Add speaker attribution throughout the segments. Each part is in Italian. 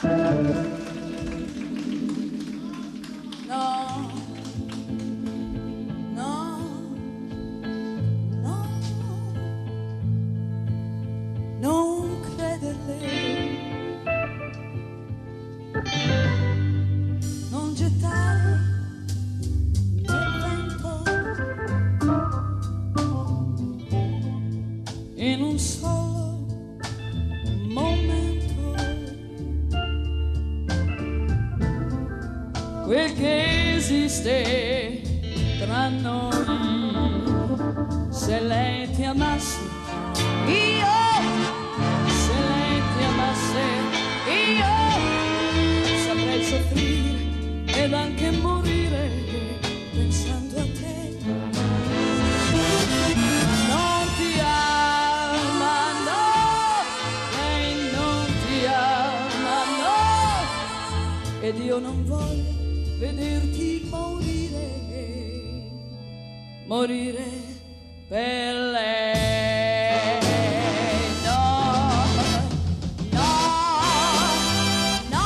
Speaker 1: quel che esiste tra noi. Se lei ti amasse, io, se lei ti amasse, io saprei soffrire ed anche morire pensando a te. Non ti ama, no, lei non ti ama, no, ed io non voglio vederti morire, morire per lei. No, no, no.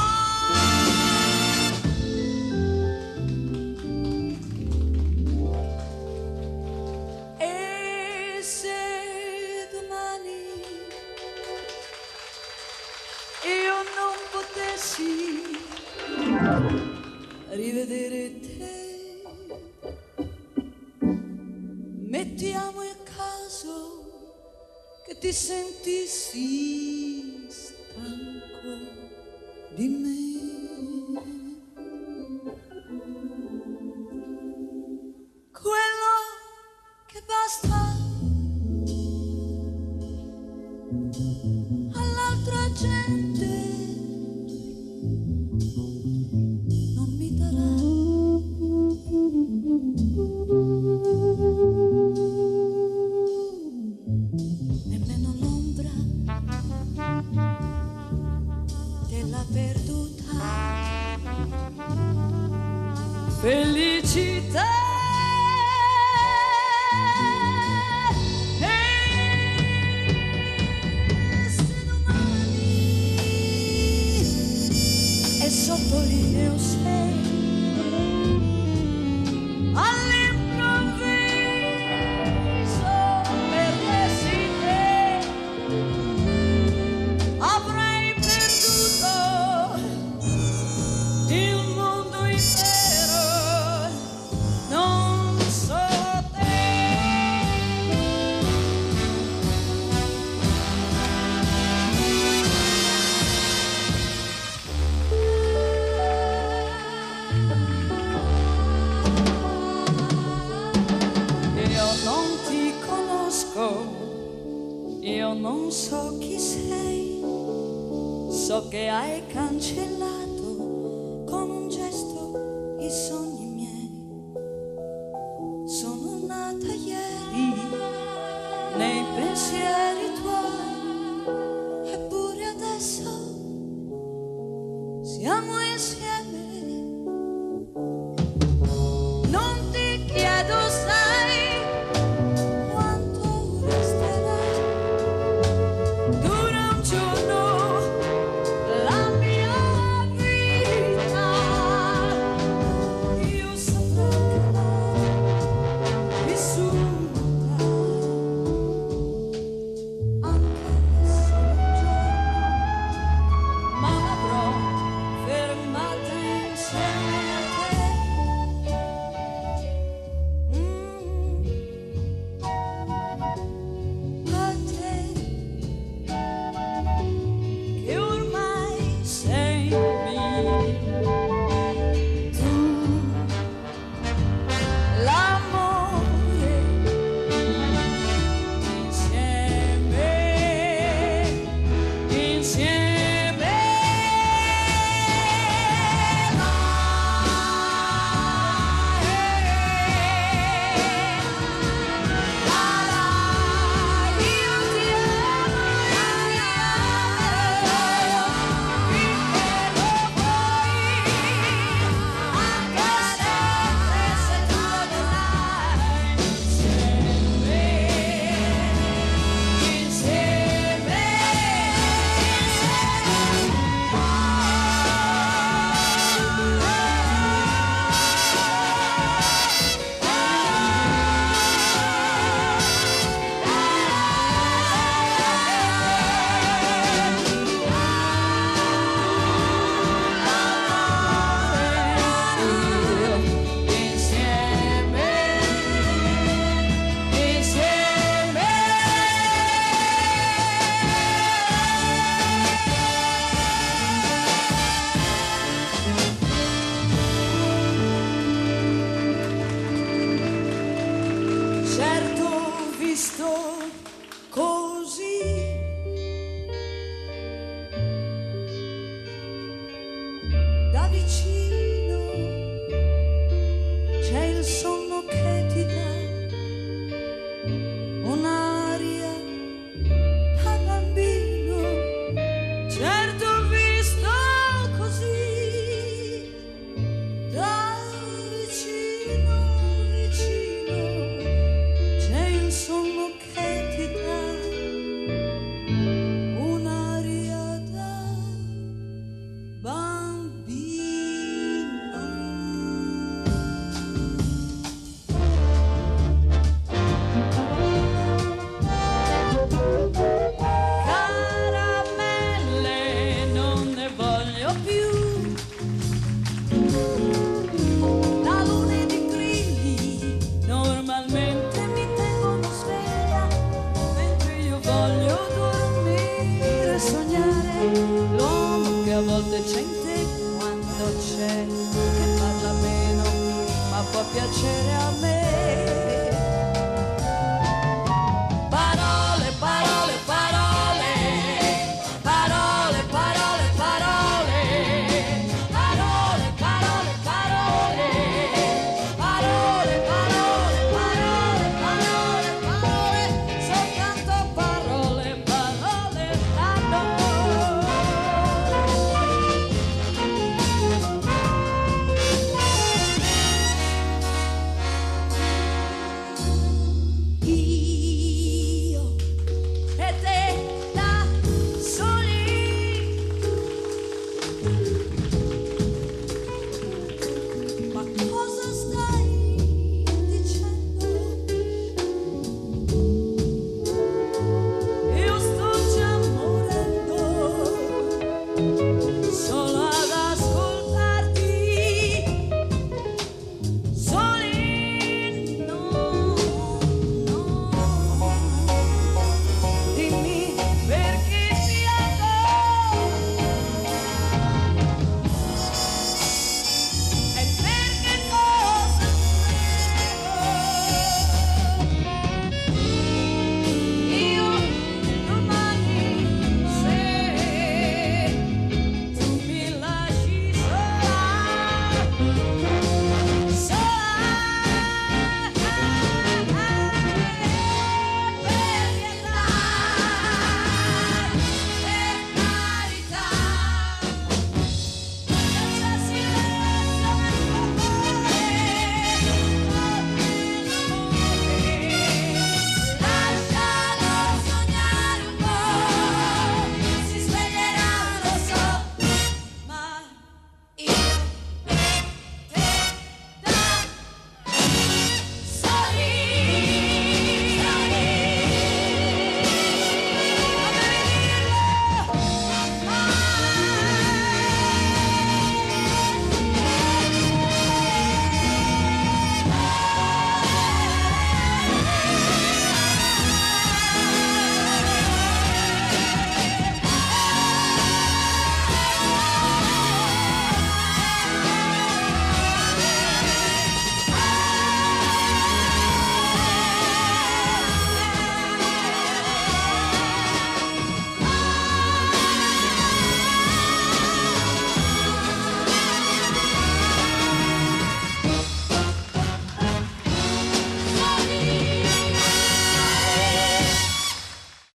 Speaker 1: E se domani io non potessi rivedere te, mettiamo il caso che ti sentissi stanco di me, quello che basta all'altra gente nemmeno l'ombra della perduta felicità. E se domani e sottolineo sei io non so chi sei, so che hai cancellato con un gesto i sogni miei. Sono nata ieri nei pensieri tuoi, eppure adesso siamo insieme. Non ti chiedo sai fermo vicino, c'è il sonno che ti dà un'aria da bambino. Certo ho visto così da vicino, vicino, c'è il sonno che ti dà un'aria da bambino. Caramelle non ne voglio più, talune di grilli normalmente mi tengono sveglia, mentre io voglio dormire e sognare l'uomo che a volte c'è in te quando c'è, che parla meno ma può piacere a me.